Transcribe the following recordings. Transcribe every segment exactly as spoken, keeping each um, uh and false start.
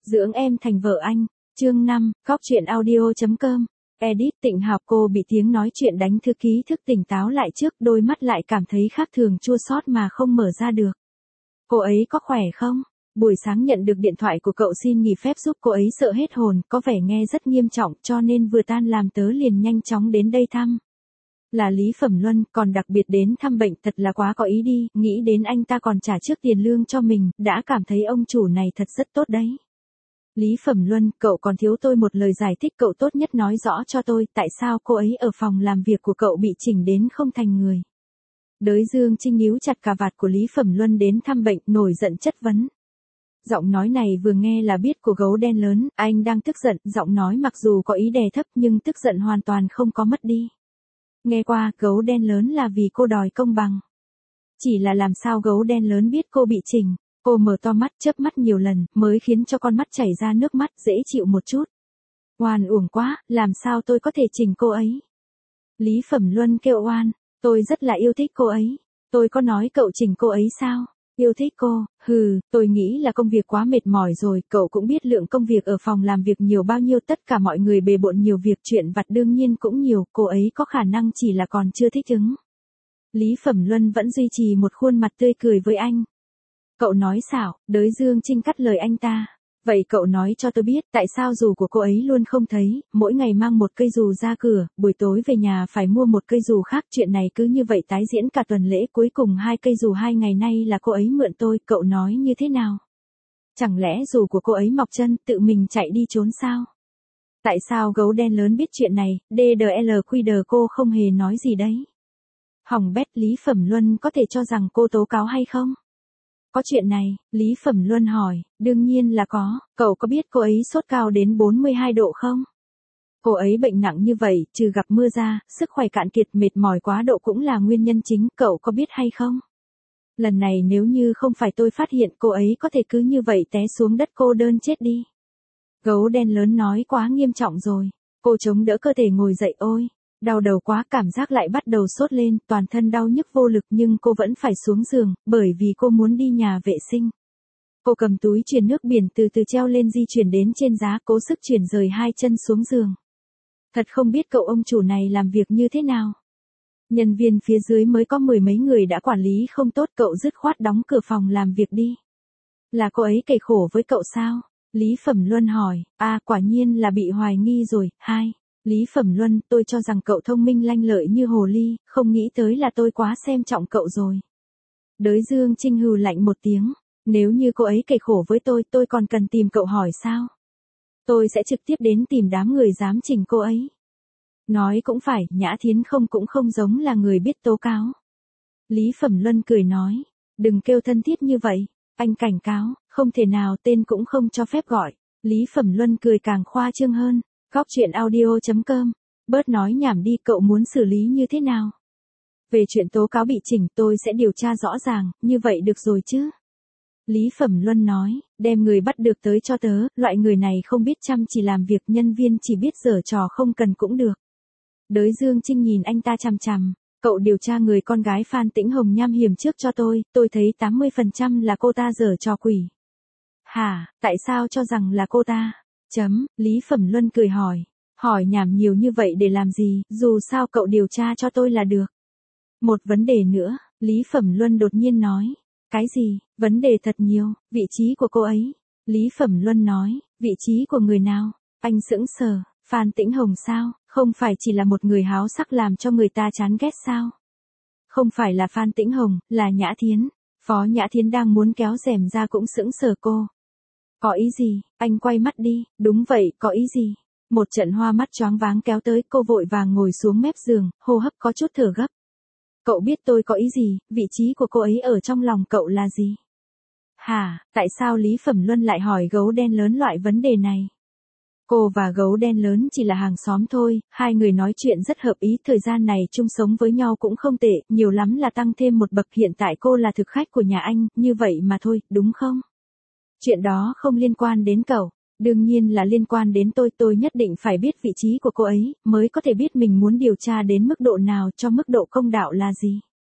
Dưỡng em thành vợ anh. Chương năm, Cóc truyện audio chấm com. Edit Tịnh Hào. Cô bị tiếng nói chuyện đánh thư ký thức tỉnh táo lại trước, đôi mắt lại cảm thấy khác thường chua xót mà không mở ra được. Cô ấy có khỏe không? Buổi sáng nhận được điện thoại của cậu xin nghỉ phép giúp cô ấy sợ hết hồn, có vẻ nghe rất nghiêm trọng cho nên vừa tan làm tớ liền nhanh chóng đến đây thăm. Là Lý Phẩm Luân, còn đặc biệt đến thăm bệnh, thật là quá có ý đi, nghĩ đến anh ta còn trả trước tiền lương cho mình, đã cảm thấy ông chủ này thật rất tốt đấy. Lý Phẩm Luân, cậu còn thiếu tôi một lời giải thích, cậu tốt nhất nói rõ cho tôi, tại sao cô ấy ở phòng làm việc của cậu bị chỉnh đến không thành người. Đới Dương Trinh níu chặt cà vạt của Lý Phẩm Luân đến thăm bệnh, nổi giận chất vấn. Giọng nói này vừa nghe là biết của gấu đen lớn, anh đang tức giận, giọng nói mặc dù có ý đè thấp nhưng tức giận hoàn toàn không có mất đi. Nghe qua, gấu đen lớn là vì cô đòi công bằng. Chỉ là làm sao gấu đen lớn biết cô bị chỉnh, cô mở to mắt chớp mắt nhiều lần, mới khiến cho con mắt chảy ra nước mắt, dễ chịu một chút. Oan uổng quá, làm sao tôi có thể chỉnh cô ấy? Lý Phẩm Luân kêu oan, tôi rất là yêu thích cô ấy. Tôi có nói cậu chỉnh cô ấy sao? Yêu thích cô, hừ, tôi nghĩ là công việc quá mệt mỏi rồi, cậu cũng biết lượng công việc ở phòng làm việc nhiều bao nhiêu, tất cả mọi người bề bộn nhiều việc, chuyện vặt đương nhiên cũng nhiều, cô ấy có khả năng chỉ là còn chưa thích ứng. Lý Phẩm Luân vẫn duy trì một khuôn mặt tươi cười với anh. Cậu nói xảo, Đới Dương Trinh cắt lời anh ta. Vậy cậu nói cho tôi biết, tại sao dù của cô ấy luôn không thấy, mỗi ngày mang một cây dù ra cửa, buổi tối về nhà phải mua một cây dù khác, chuyện này cứ như vậy tái diễn cả tuần lễ, cuối cùng hai cây dù hai ngày nay là cô ấy mượn tôi, cậu nói như thế nào? Chẳng lẽ dù của cô ấy mọc chân, tự mình chạy đi trốn sao? Tại sao gấu đen lớn biết chuyện này, đê đê lờ quy đờ cô không hề nói gì đấy? Hỏng bét, Lý Phẩm Luân có thể cho rằng cô tố cáo hay không? Có chuyện này, Lý Phẩm Luân hỏi, đương nhiên là có, cậu có biết cô ấy sốt cao đến bốn mươi hai độ không? Cô ấy bệnh nặng như vậy, trừ gặp mưa ra, sức khỏe cạn kiệt mệt mỏi quá độ cũng là nguyên nhân chính, cậu có biết hay không? Lần này nếu như không phải tôi phát hiện cô ấy có thể cứ như vậy té xuống đất cô đơn chết đi. Gấu đen lớn nói quá nghiêm trọng rồi, cô chống đỡ cơ thể ngồi dậy ôi. Đau đầu quá, cảm giác lại bắt đầu sốt lên, toàn thân đau nhức vô lực nhưng cô vẫn phải xuống giường, bởi vì cô muốn đi nhà vệ sinh. Cô cầm túi truyền nước biển từ từ treo lên di chuyển đến trên giá, cố sức chuyển rời hai chân xuống giường. Thật không biết cậu ông chủ này làm việc như thế nào. Nhân viên phía dưới mới có mười mấy người đã quản lý không tốt, cậu dứt khoát đóng cửa phòng làm việc đi. Là cô ấy kể khổ với cậu sao? Lý Phẩm Luân hỏi, à quả nhiên là bị hoài nghi rồi. Hai. Lý Phẩm Luân, tôi cho rằng cậu thông minh lanh lợi như hồ ly, không nghĩ tới là tôi quá xem trọng cậu rồi. Đới Dương Trinh hừ lạnh một tiếng, nếu như cô ấy kể khổ với tôi, tôi còn cần tìm cậu hỏi sao? Tôi sẽ trực tiếp đến tìm đám người dám chỉnh cô ấy. Nói cũng phải, Nhã Thiến không cũng không giống là người biết tố cáo. Lý Phẩm Luân cười nói, đừng kêu thân thiết như vậy, anh cảnh cáo, không thể nào tên cũng không cho phép gọi. Lý Phẩm Luân cười càng khoa trương hơn. Cóc truyện audio chấm com. Bớt nói nhảm đi, cậu muốn xử lý như thế nào? Về chuyện tố cáo bị chỉnh tôi sẽ điều tra rõ ràng, như vậy được rồi chứ? Lý Phẩm Luân nói, đem người bắt được tới cho tớ, loại người này không biết chăm chỉ làm việc, nhân viên chỉ biết giở trò không cần cũng được. Đới Dương Trinh nhìn anh ta chằm chằm, cậu điều tra người con gái Phan Tĩnh Hồng nham hiểm trước cho tôi, tôi thấy tám mươi phần trăm là cô ta giở trò quỷ. Hả, tại sao cho rằng là cô ta? Chấm, Lý Phẩm Luân cười hỏi, hỏi nhảm nhiều như vậy để làm gì, dù sao cậu điều tra cho tôi là được. Một vấn đề nữa, Lý Phẩm Luân đột nhiên nói, cái gì, vấn đề thật nhiều, vị trí của cô ấy. Lý Phẩm Luân nói, vị trí của người nào, anh sững sờ, Phan Tĩnh Hồng sao, không phải chỉ là một người háo sắc làm cho người ta chán ghét sao? Không phải là Phan Tĩnh Hồng, là Nhã Thiến, Phó Nhã Thiến đang muốn kéo rèm ra cũng sững sờ cô. Có ý gì, anh quay mắt đi, đúng vậy, có ý gì? Một trận hoa mắt choáng váng kéo tới, cô vội vàng ngồi xuống mép giường, hô hấp có chút thở gấp. Cậu biết tôi có ý gì, vị trí của cô ấy ở trong lòng cậu là gì? Hả, tại sao Lý Phẩm Luân lại hỏi gấu đen lớn loại vấn đề này? Cô và gấu đen lớn chỉ là hàng xóm thôi, hai người nói chuyện rất hợp ý, thời gian này chung sống với nhau cũng không tệ, nhiều lắm là tăng thêm một bậc, hiện tại cô là thực khách của nhà anh, như vậy mà thôi, đúng không? Chuyện đó không liên quan đến cậu, đương nhiên là liên quan đến tôi, tôi nhất định phải biết vị trí của cô ấy, mới có thể biết mình muốn điều tra đến mức độ nào, cho mức độ công đạo là gì.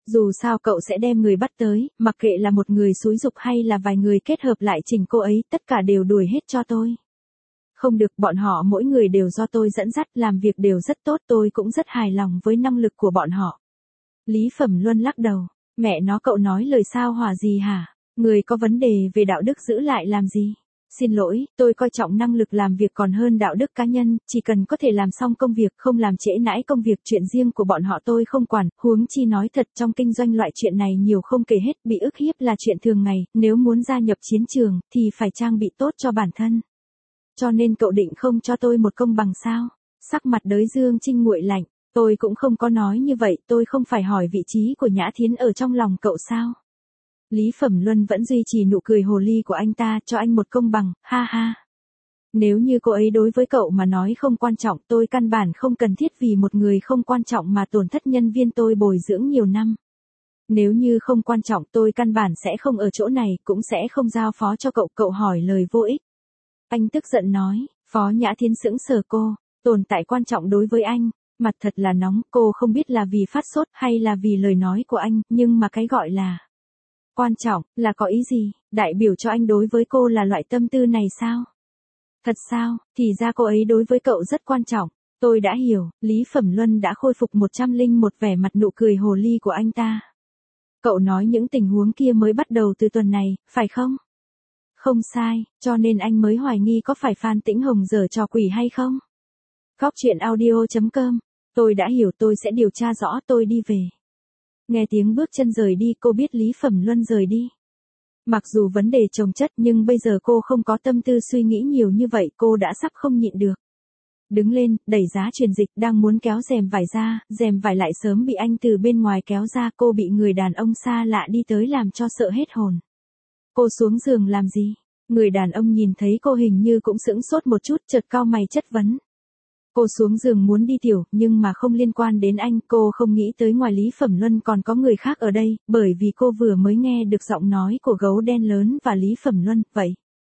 Dù sao cậu sẽ đem người bắt tới, mặc kệ là một người xúi giục hay là vài người kết hợp lại chỉnh cô ấy, tất cả đều đuổi hết cho tôi. Không được, bọn họ mỗi người đều do tôi dẫn dắt, làm việc đều rất tốt, tôi cũng rất hài lòng với năng lực của bọn họ. Lý Phẩm Luân lắc đầu, mẹ nó cậu nói lời sao hỏa gì hả? Người có vấn đề về đạo đức giữ lại làm gì? Xin lỗi, tôi coi trọng năng lực làm việc còn hơn đạo đức cá nhân, chỉ cần có thể làm xong công việc, không làm trễ nãi công việc, chuyện riêng của bọn họ tôi không quản, huống chi nói thật trong kinh doanh loại chuyện này nhiều không kể hết, bị ức hiếp là chuyện thường ngày, nếu muốn gia nhập chiến trường, thì phải trang bị tốt cho bản thân. Cho nên cậu định không cho tôi một công bằng sao? Sắc mặt Đới Dương Trinh nguội lạnh, tôi cũng không có nói như vậy, tôi không phải hỏi vị trí của Nhã Thiến ở trong lòng cậu sao? Lý Phẩm Luân vẫn duy trì nụ cười hồ ly của anh ta, cho anh một công bằng, ha ha. Nếu như cô ấy đối với cậu mà nói không quan trọng, tôi căn bản không cần thiết vì một người không quan trọng mà tổn thất nhân viên tôi bồi dưỡng nhiều năm. Nếu như không quan trọng tôi căn bản sẽ không ở chỗ này, cũng sẽ không giao phó cho cậu, cậu hỏi lời vô ích. Anh tức giận nói, Phó Nhã Thiến sững sờ cô, tồn tại quan trọng đối với anh, mặt thật là nóng, cô không biết là vì phát sốt hay là vì lời nói của anh, nhưng mà cái gọi là quan trọng, là có ý gì, đại biểu cho anh đối với cô là loại tâm tư này sao? Thật sao, thì ra cô ấy đối với cậu rất quan trọng, tôi đã hiểu, Lý Phẩm Luân đã khôi phục một trăm lẻ một vẻ mặt nụ cười hồ ly của anh ta. Cậu nói những tình huống kia mới bắt đầu từ tuần này, phải không? Không sai, cho nên anh mới hoài nghi có phải Phan Tĩnh Hồng giở trò quỷ hay không? Góc truyện audio chấm com, tôi đã hiểu, tôi sẽ điều tra rõ, tôi đi về. Nghe tiếng bước chân rời đi, cô biết Lý Phẩm Luân rời đi. Mặc dù vấn đề chồng chất nhưng bây giờ cô không có tâm tư suy nghĩ nhiều như vậy, cô đã sắp không nhịn được. Đứng lên, đẩy giá truyền dịch, đang muốn kéo rèm vải ra, rèm vải lại sớm bị anh từ bên ngoài kéo ra, cô bị người đàn ông xa lạ đi tới làm cho sợ hết hồn. Cô xuống giường làm gì? Người đàn ông nhìn thấy cô hình như cũng sững sốt một chút, chợt cau mày chất vấn. Cô xuống giường muốn đi tiểu, nhưng mà không liên quan đến anh, cô không nghĩ tới ngoài Lý Phẩm Luân còn có người khác ở đây, bởi vì cô vừa mới nghe được giọng nói của gấu đen lớn và Lý Phẩm Luân, vậy.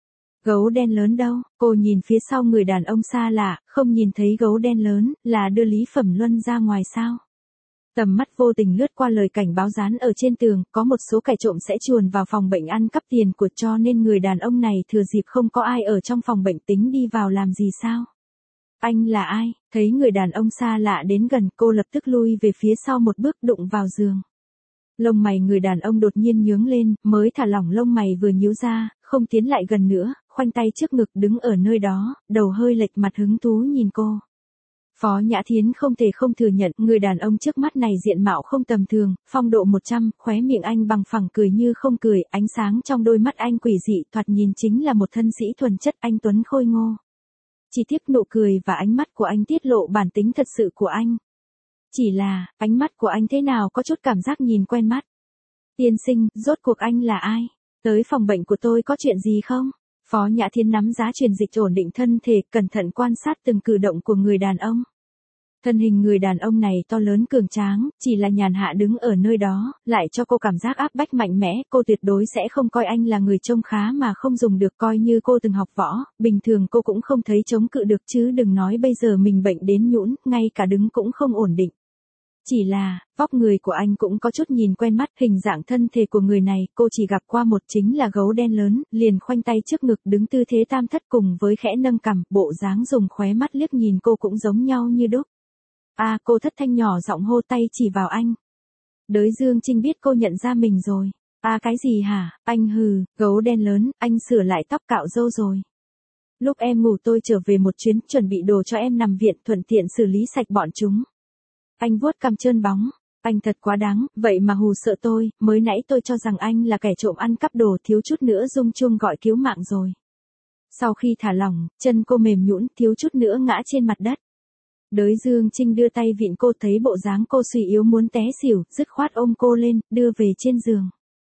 Gấu đen lớn đâu? Cô nhìn phía sau người đàn ông xa lạ, không nhìn thấy gấu đen lớn, là đưa Lý Phẩm Luân ra ngoài sao? Tầm mắt vô tình lướt qua lời cảnh báo dán ở trên tường, có một số kẻ trộm sẽ chuồn vào phòng bệnh ăn cắp tiền của, cho nên người đàn ông này thừa dịp không có ai ở trong phòng bệnh tính đi vào làm gì sao? Anh là ai? Thấy người đàn ông xa lạ đến gần, cô lập tức lui về phía sau một bước, đụng vào giường. Lông mày người đàn ông đột nhiên nhướng lên, mới thả lỏng lông mày vừa nhíu ra, không tiến lại gần nữa, khoanh tay trước ngực đứng ở nơi đó, đầu hơi lệch, mặt hứng thú nhìn cô. Phó Nhã Thiến không thể không thừa nhận, người đàn ông trước mắt này diện mạo không tầm thường, phong độ một trăm, khóe miệng anh bằng phẳng cười như không cười, ánh sáng trong đôi mắt anh quỷ dị, thoạt nhìn chính là một thân sĩ thuần chất, anh tuấn khôi ngô. Chỉ tiếc nụ cười và ánh mắt của anh tiết lộ bản tính thật sự của anh. Chỉ là, ánh mắt của anh thế nào có chút cảm giác nhìn quen mắt. Tiên sinh, rốt cuộc anh là ai? Tới phòng bệnh của tôi có chuyện gì không? Phó Nhã Thiến nắm giá truyền dịch ổn định thân thể, cẩn thận quan sát từng cử động của người đàn ông. Thân hình người đàn ông này to lớn cường tráng, chỉ là nhàn hạ đứng ở nơi đó, lại cho cô cảm giác áp bách mạnh mẽ, cô tuyệt đối sẽ không coi anh là người trông khá mà không dùng được, coi như cô từng học võ, bình thường cô cũng không thấy chống cự được chứ đừng nói bây giờ mình bệnh đến nhũn, ngay cả đứng cũng không ổn định. Chỉ là, vóc người của anh cũng có chút nhìn quen mắt, hình dạng thân thể của người này, cô chỉ gặp qua một, chính là gấu đen lớn, liền khoanh tay trước ngực đứng tư thế tam thất cùng với khẽ nâng cằm, bộ dáng dùng khóe mắt liếc nhìn cô cũng giống nhau như đúc. A à, cô thất thanh nhỏ giọng hô, tay chỉ vào anh. Đới Dương Trinh biết cô nhận ra mình rồi. A à, cái gì hả? Anh hừ, gấu đen lớn, anh sửa lại tóc cạo râu rồi. Lúc em ngủ tôi trở về một chuyến, chuẩn bị đồ cho em nằm viện, thuận tiện xử lý sạch bọn chúng. Anh vuốt cằm trơn bóng. Anh thật quá đáng, vậy mà hù sợ tôi, mới nãy tôi cho rằng anh là kẻ trộm ăn cắp đồ, thiếu chút nữa rung chuông gọi cứu mạng rồi. Sau khi thả lỏng, chân cô mềm nhũn, thiếu chút nữa ngã trên mặt đất. Đới Dương Trinh đưa tay vịn cô, thấy bộ dáng cô suy yếu muốn té xỉu, dứt khoát ôm cô lên, đưa về trên giường.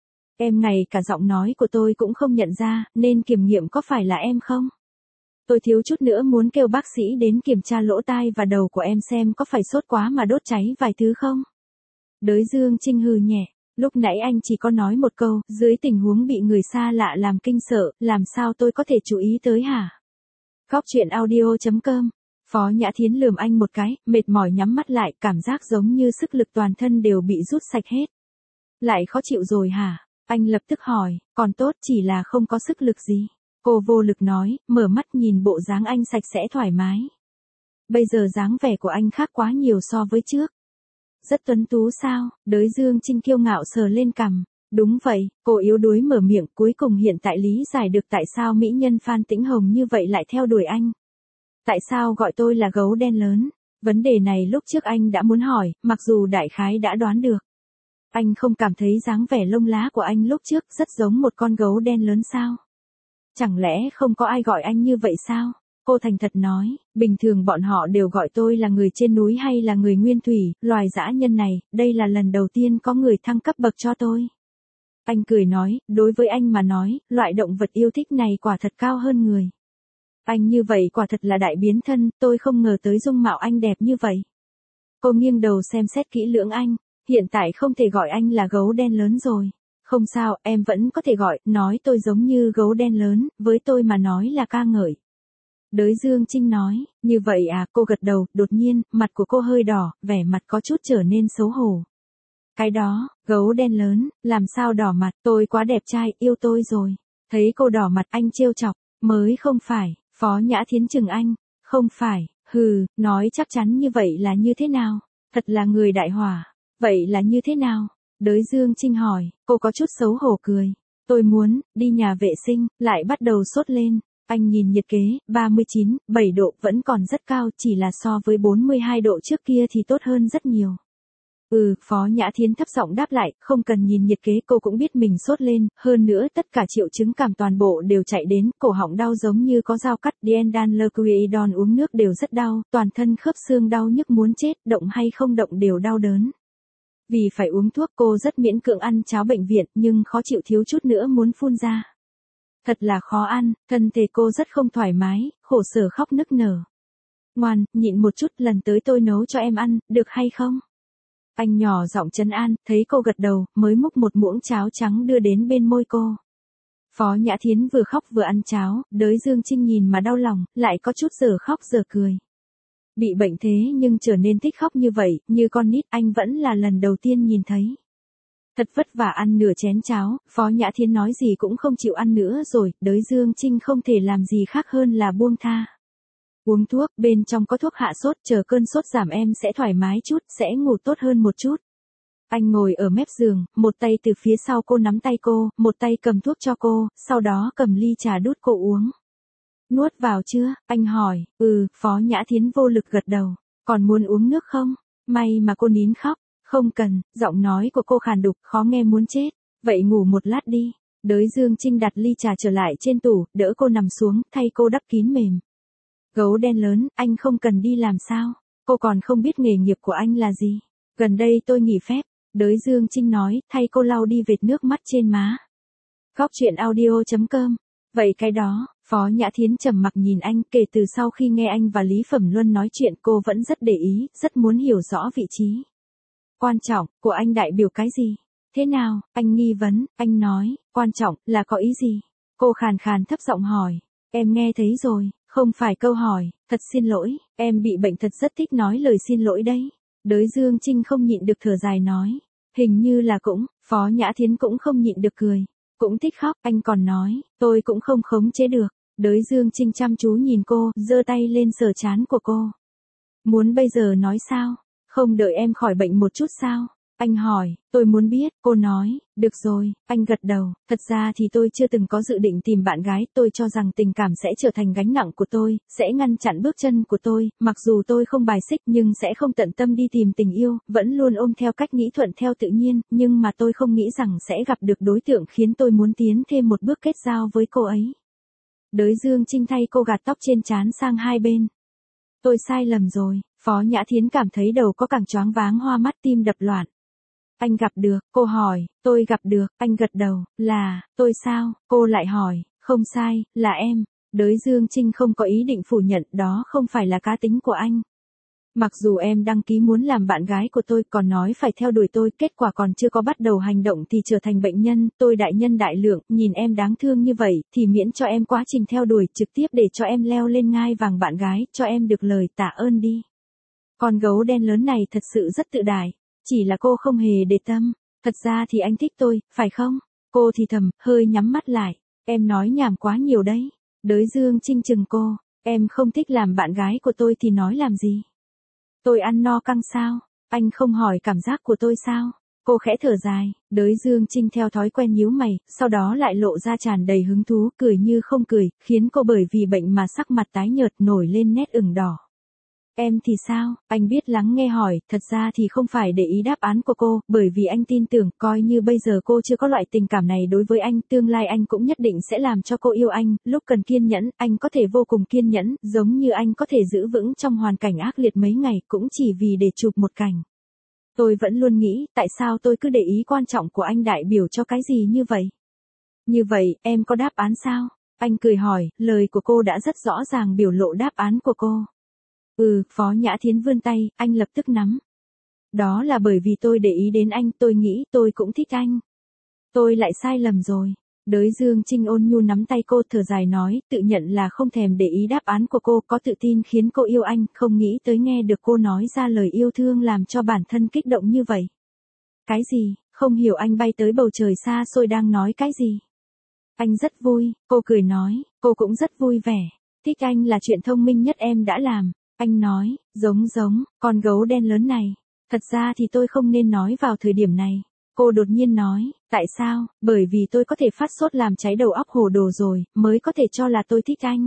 Em ngay cả giọng nói của tôi cũng không nhận ra, nên kiểm nghiệm có phải là em không? Tôi thiếu chút nữa muốn kêu bác sĩ đến kiểm tra lỗ tai và đầu của em xem có phải sốt quá mà đốt cháy vài thứ không? Đới Dương Trinh hừ nhẹ, lúc nãy anh chỉ có nói một câu, dưới tình huống bị người xa lạ làm kinh sợ, làm sao tôi có thể chú ý tới hả? Góc truyện audio chấm com. Phó Nhã Thiến lườm anh một cái, mệt mỏi nhắm mắt lại, cảm giác giống như sức lực toàn thân đều bị rút sạch hết. Lại khó chịu rồi hả? Anh lập tức hỏi, còn tốt chỉ là không có sức lực gì. Cô vô lực nói, mở mắt nhìn bộ dáng anh sạch sẽ thoải mái. Bây giờ dáng vẻ của anh khác quá nhiều so với trước. Rất tuấn tú sao? Đới Dương Trinh kiêu ngạo sờ lên cằm. Đúng vậy, cô yếu đuối mở miệng, cuối cùng hiện tại lý giải được tại sao mỹ nhân Phan Tĩnh Hồng như vậy lại theo đuổi anh. Tại sao gọi tôi là gấu đen lớn? Vấn đề này lúc trước anh đã muốn hỏi, mặc dù đại khái đã đoán được. Anh không cảm thấy dáng vẻ lông lá của anh lúc trước rất giống một con gấu đen lớn sao? Chẳng lẽ không có ai gọi anh như vậy sao? Cô thành thật nói, bình thường bọn họ đều gọi tôi là người trên núi hay là người nguyên thủy, loài dã nhân này, đây là lần đầu tiên có người thăng cấp bậc cho tôi. Anh cười nói, đối với anh mà nói, loại động vật yêu thích này quả thật cao hơn người. Anh như vậy quả thật là đại biến thân, tôi không ngờ tới dung mạo anh đẹp như vậy. Cô nghiêng đầu xem xét kỹ lưỡng anh, hiện tại không thể gọi anh là gấu đen lớn rồi. Không sao, em vẫn có thể gọi, nói tôi giống như gấu đen lớn, với tôi mà nói là ca ngợi. Đới Dương Trinh nói, như vậy à, cô gật đầu, đột nhiên, mặt của cô hơi đỏ, vẻ mặt có chút trở nên xấu hổ. Cái đó, gấu đen lớn, làm sao đỏ mặt, tôi quá đẹp trai, yêu tôi rồi. Thấy cô đỏ mặt anh trêu chọc, mới không phải, Phó Nhã Thiến chừng anh, không phải, hừ, nói chắc chắn như vậy là như thế nào, thật là người đại hỏa, vậy là như thế nào? Đới Dương Trinh hỏi, cô có chút xấu hổ cười, tôi muốn, đi nhà vệ sinh, lại bắt đầu sốt lên. Anh nhìn nhiệt kế, ba mươi chín phẩy bảy độ vẫn còn rất cao, chỉ là so với bốn mươi hai độ trước kia thì tốt hơn rất nhiều. Ừ, Phó Nhã Thiến thấp giọng đáp lại, không cần nhìn nhiệt kế cô cũng biết mình sốt lên, hơn nữa tất cả triệu chứng cảm toàn bộ đều chạy đến, cổ họng đau giống như có dao cắt, Diendanlequiodon uống nước đều rất đau, toàn thân khớp xương đau nhức muốn chết, động hay không động đều đau đớn. Vì phải uống thuốc cô rất miễn cưỡng ăn cháo bệnh viện nhưng khó chịu thiếu chút nữa muốn phun ra. Thật là khó ăn, thân thể cô rất không thoải mái, khổ sở khóc nức nở. Ngoan, nhịn một chút, lần tới tôi nấu cho em ăn, được hay không? Anh nhỏ giọng trấn an, thấy cô gật đầu, mới múc một muỗng cháo trắng đưa đến bên môi cô. Phó Nhã Thiến vừa khóc vừa ăn cháo, Đới Dương Trinh nhìn mà đau lòng, lại có chút giờ khóc giờ cười. Bị bệnh thế nhưng trở nên thích khóc như vậy, như con nít, anh vẫn là lần đầu tiên nhìn thấy. Thật vất vả ăn nửa chén cháo, Phó Nhã Thiến nói gì cũng không chịu ăn nữa rồi, Đới Dương Trinh không thể làm gì khác hơn là buông tha. Uống thuốc, bên trong có thuốc hạ sốt, chờ cơn sốt giảm em sẽ thoải mái chút, sẽ ngủ tốt hơn một chút. Anh ngồi ở mép giường, một tay từ phía sau cô nắm tay cô, một tay cầm thuốc cho cô, sau đó cầm ly trà đút cô uống. Nuốt vào chưa? Anh hỏi, ừ, Phó Nhã Thiến vô lực gật đầu, còn muốn uống nước không? May mà cô nín khóc, không cần, giọng nói của cô khàn đục, khó nghe muốn chết, vậy ngủ một lát đi. Đới Dương Trinh đặt ly trà trở lại trên tủ, đỡ cô nằm xuống, thay cô đắp kín mềm. Gấu đen lớn, anh không cần đi làm sao? Cô còn không biết nghề nghiệp của anh là gì. Gần đây tôi nghỉ phép, Đới Dương Trinh nói, thay cô lau đi vệt nước mắt trên má. Góc chuyện audio chấm com. Vậy cái đó, Phó Nhã Thiến trầm mặc nhìn anh, kể từ sau khi nghe anh và Lý Phẩm Luân nói chuyện cô vẫn rất để ý, rất muốn hiểu rõ vị trí quan trọng của anh đại biểu cái gì. Thế nào, anh nghi vấn, anh nói, quan trọng là có ý gì? Cô khàn khàn thấp giọng hỏi, em nghe thấy rồi, không phải câu hỏi, thật xin lỗi, em bị bệnh thật rất thích nói lời xin lỗi đấy. Đới Dương Trinh không nhịn được thở dài nói, hình như là cũng, Phó Nhã Thiến cũng không nhịn được cười, cũng thích khóc, anh còn nói, tôi cũng không khống chế được. Đới Dương Trinh chăm chú nhìn cô, giơ tay lên sờ trán của cô. Muốn bây giờ nói sao? Không đợi em khỏi bệnh một chút sao? Anh hỏi, tôi muốn biết, cô nói, được rồi, anh gật đầu, thật ra thì tôi chưa từng có dự định tìm bạn gái, tôi cho rằng tình cảm sẽ trở thành gánh nặng của tôi, sẽ ngăn chặn bước chân của tôi, mặc dù tôi không bài xích nhưng sẽ không tận tâm đi tìm tình yêu, vẫn luôn ôm theo cách nghĩ thuận theo tự nhiên, nhưng mà tôi không nghĩ rằng sẽ gặp được đối tượng khiến tôi muốn tiến thêm một bước kết giao với cô ấy. Đới Dương Trinh thay cô gạt tóc trên trán sang hai bên. Tôi sai lầm rồi, Phó Nhã Thiến cảm thấy đầu có càng choáng váng hoa mắt tim đập loạn. Anh gặp được, cô hỏi, tôi gặp được, anh gật đầu, là, tôi sao, cô lại hỏi, không sai, là em. Đới Dương Trinh không có ý định phủ nhận đó không phải là cá tính của anh. Mặc dù em đăng ký muốn làm bạn gái của tôi còn nói phải theo đuổi tôi, kết quả còn chưa có bắt đầu hành động thì trở thành bệnh nhân, tôi đại nhân đại lượng, nhìn em đáng thương như vậy, thì miễn cho em quá trình theo đuổi, trực tiếp để cho em leo lên ngai vàng bạn gái, cho em được lời tạ ơn đi. Con gấu đen lớn này thật sự rất tự đại, chỉ là cô không hề để tâm. Thật ra thì anh thích tôi, phải không? Cô thì thầm, hơi nhắm mắt lại. Em nói nhảm quá nhiều đấy. Đới Dương Trinh chừng cô. Em không thích làm bạn gái của tôi thì nói làm gì? Tôi ăn no căng sao? Anh không hỏi cảm giác của tôi sao? Cô khẽ thở dài, Đới Dương Trinh theo thói quen nhíu mày, sau đó lại lộ ra tràn đầy hứng thú, cười như không cười, khiến cô bởi vì bệnh mà sắc mặt tái nhợt nổi lên nét ửng đỏ. Em thì sao? Anh biết lắng nghe hỏi, thật ra thì không phải để ý đáp án của cô, bởi vì anh tin tưởng, coi như bây giờ cô chưa có loại tình cảm này đối với anh, tương lai anh cũng nhất định sẽ làm cho cô yêu anh, lúc cần kiên nhẫn, anh có thể vô cùng kiên nhẫn, giống như anh có thể giữ vững trong hoàn cảnh ác liệt mấy ngày, cũng chỉ vì để chụp một cảnh. Tôi vẫn luôn nghĩ, tại sao tôi cứ để ý quan trọng của anh đại biểu cho cái gì như vậy? Như vậy, em có đáp án sao? Anh cười hỏi, lời của cô đã rất rõ ràng biểu lộ đáp án của cô. Ừ, Phó Nhã Thiến vươn tay, anh lập tức nắm. Đó là bởi vì tôi để ý đến anh, tôi nghĩ tôi cũng thích anh. Tôi lại sai lầm rồi. Đới Dương Trinh ôn nhu nắm tay cô thở dài nói, tự nhận là không thèm để ý đáp án của cô, có tự tin khiến cô yêu anh, không nghĩ tới nghe được cô nói ra lời yêu thương làm cho bản thân kích động như vậy. Cái gì, không hiểu anh bay tới bầu trời xa xôi đang nói cái gì. Anh rất vui, cô cười nói, cô cũng rất vui vẻ. Thích anh là chuyện thông minh nhất em đã làm. Anh nói, giống giống, con gấu đen lớn này. Thật ra thì tôi không nên nói vào thời điểm này. Cô đột nhiên nói, tại sao? Bởi vì tôi có thể phát sốt làm cháy đầu óc hồ đồ rồi, mới có thể cho là tôi thích anh.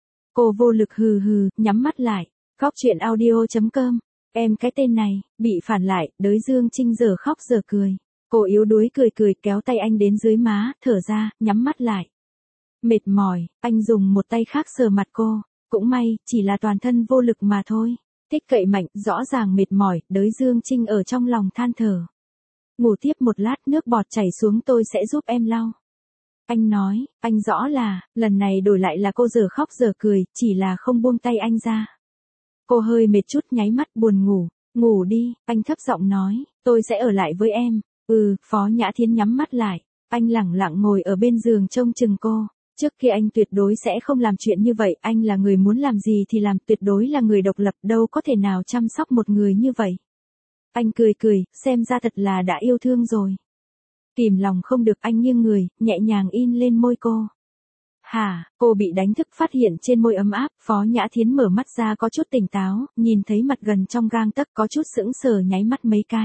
Cô vô lực hừ hừ, nhắm mắt lại. Góc truyện audio chấm com. Em cái tên này, bị phản lại, Đới Dương Trinh giờ khóc giờ cười. Cô yếu đuối cười cười kéo tay anh đến dưới má, thở ra, nhắm mắt lại. Mệt mỏi, anh dùng một tay khác sờ mặt cô. Cũng may, chỉ là toàn thân vô lực mà thôi. Thích cậy mạnh, rõ ràng mệt mỏi, Đới Dương Trinh ở trong lòng than thở. Ngủ tiếp một lát, nước bọt chảy xuống tôi sẽ giúp em lau. Anh nói, anh rõ là, lần này đổi lại là cô giờ khóc giờ cười, chỉ là không buông tay anh ra. Cô hơi mệt chút nháy mắt buồn ngủ, ngủ đi, anh thấp giọng nói, tôi sẽ ở lại với em. Ừ, Phó Nhã Thiến nhắm mắt lại, anh lẳng lặng ngồi ở bên giường trông chừng cô. Trước kia anh tuyệt đối sẽ không làm chuyện như vậy, anh là người muốn làm gì thì làm, tuyệt đối là người độc lập, đâu có thể nào chăm sóc một người như vậy. Anh cười cười, xem ra thật là đã yêu thương rồi. Kìm lòng không được anh nghiêng người, nhẹ nhàng in lên môi cô. Hả, cô bị đánh thức phát hiện trên môi ấm áp, Phó Nhã Thiến mở mắt ra có chút tỉnh táo, nhìn thấy mặt gần trong gang tấc có chút sững sờ nháy mắt mấy cái.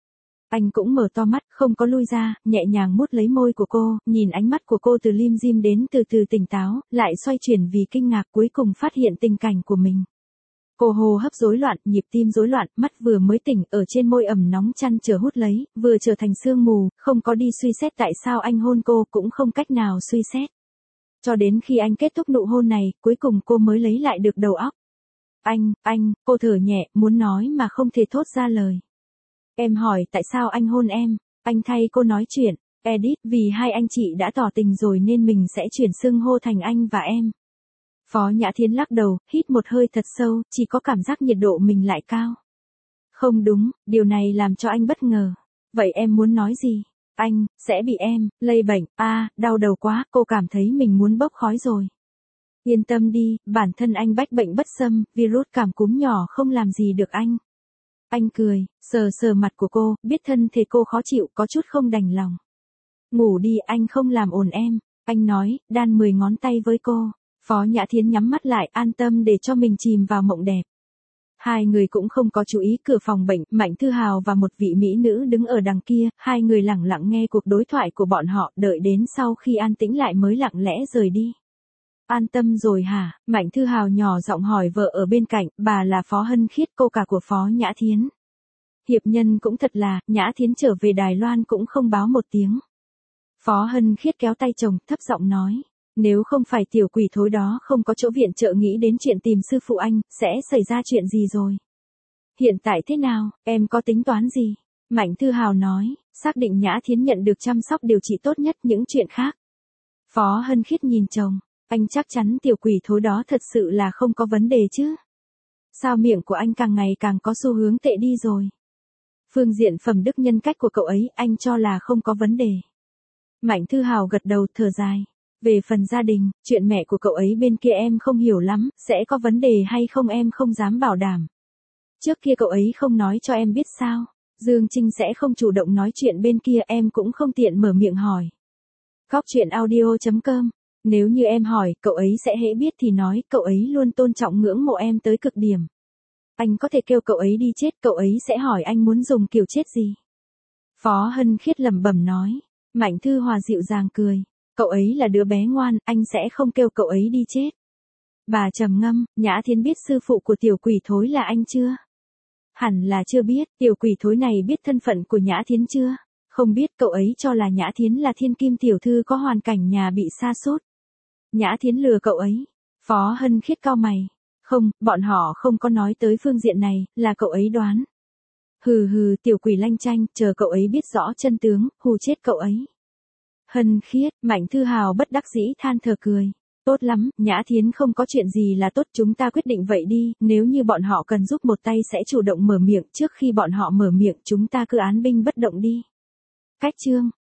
Anh cũng mở to mắt, không có lui ra, nhẹ nhàng mút lấy môi của cô, nhìn ánh mắt của cô từ lim dim đến từ từ tỉnh táo, lại xoay chuyển vì kinh ngạc cuối cùng phát hiện tình cảnh của mình. Cô hô hấp rối loạn, nhịp tim rối loạn, mắt vừa mới tỉnh ở trên môi ẩm nóng chăn chờ hút lấy, vừa trở thành sương mù, không có đi suy xét tại sao anh hôn cô, cũng không cách nào suy xét. Cho đến khi anh kết thúc nụ hôn này, cuối cùng cô mới lấy lại được đầu óc. Anh, anh, cô thở nhẹ, muốn nói mà không thể thốt ra lời. Em hỏi tại sao anh hôn em, anh thay cô nói chuyện, edit, vì hai anh chị đã tỏ tình rồi nên mình sẽ chuyển xưng hô thành anh và em. Phó Nhã Thiến lắc đầu, hít một hơi thật sâu, chỉ có cảm giác nhiệt độ mình lại cao. Không đúng, điều này làm cho anh bất ngờ. Vậy em muốn nói gì? Anh, sẽ bị em, lây bệnh, a à, đau đầu quá, cô cảm thấy mình muốn bốc khói rồi. Yên tâm đi, bản thân anh bách bệnh bất xâm, virus cảm cúm nhỏ không làm gì được anh. Anh cười, sờ sờ mặt của cô, biết thân thể cô khó chịu, có chút không đành lòng. Ngủ đi, anh không làm ồn em, anh nói, đan mười ngón tay với cô. Phó Nhã Thiến nhắm mắt lại, an tâm để cho mình chìm vào mộng đẹp. Hai người cũng không có chú ý cửa phòng bệnh, Mạnh Thư Hào và một vị mỹ nữ đứng ở đằng kia, hai người lặng lặng nghe cuộc đối thoại của bọn họ, đợi đến sau khi an tĩnh lại mới lặng lẽ rời đi. An tâm rồi hả? Mạnh Thư Hào nhỏ giọng hỏi vợ ở bên cạnh, bà là Phó Hân Khiết, cô cả của Phó Nhã Thiến. Hiệp nhân cũng thật là, Nhã Thiến trở về Đài Loan cũng không báo một tiếng. Phó Hân Khiết kéo tay chồng, thấp giọng nói. Nếu không phải tiểu quỷ thối đó không có chỗ viện trợ nghĩ đến chuyện tìm sư phụ anh, sẽ xảy ra chuyện gì rồi? Hiện tại thế nào, em có tính toán gì? Mạnh Thư Hào nói, xác định Nhã Thiến nhận được chăm sóc điều trị tốt nhất những chuyện khác. Phó Hân Khiết nhìn chồng, anh chắc chắn tiểu quỷ thối đó thật sự là không có vấn đề chứ? Sao miệng của anh càng ngày càng có xu hướng tệ đi rồi? Phương diện phẩm đức nhân cách của cậu ấy anh cho là không có vấn đề. Mạnh Thư Hào gật đầu thở dài. Về phần gia đình, chuyện mẹ của cậu ấy bên kia em không hiểu lắm, sẽ có vấn đề hay không em không dám bảo đảm. Trước kia cậu ấy không nói cho em biết sao? Dương Trinh sẽ không chủ động nói chuyện bên kia, em cũng không tiện mở miệng hỏi. Góc chuyện audio chấm com. Nếu như em hỏi, cậu ấy sẽ hễ biết thì nói, cậu ấy luôn tôn trọng ngưỡng mộ em tới cực điểm. Anh có thể kêu cậu ấy đi chết, cậu ấy sẽ hỏi anh muốn dùng kiểu chết gì. Phó Hân Khiết lẩm bẩm nói. Mạnh Thư Hòa dịu dàng cười. Cậu ấy là đứa bé ngoan, anh sẽ không kêu cậu ấy đi chết. Bà trầm ngâm, Nhã Thiến biết sư phụ của tiểu quỷ thối là anh chưa? Hẳn là chưa biết, tiểu quỷ thối này biết thân phận của Nhã Thiến chưa? Không biết, cậu ấy cho là Nhã Thiến là thiên kim tiểu thư có hoàn cảnh nhà bị sa sút. Nhã Thiến lừa cậu ấy. Phó Hân Khiết cau mày. Không, bọn họ không có nói tới phương diện này, là cậu ấy đoán. Hừ hừ, tiểu quỷ lanh chanh, chờ cậu ấy biết rõ chân tướng, hù chết cậu ấy. Hân Khiết, Mạnh Thư Hào bất đắc dĩ than thở cười. Tốt lắm, Nhã Thiến không có chuyện gì là tốt, chúng ta quyết định vậy đi, nếu như bọn họ cần giúp một tay sẽ chủ động mở miệng, trước khi bọn họ mở miệng chúng ta cứ án binh bất động đi. Cách chương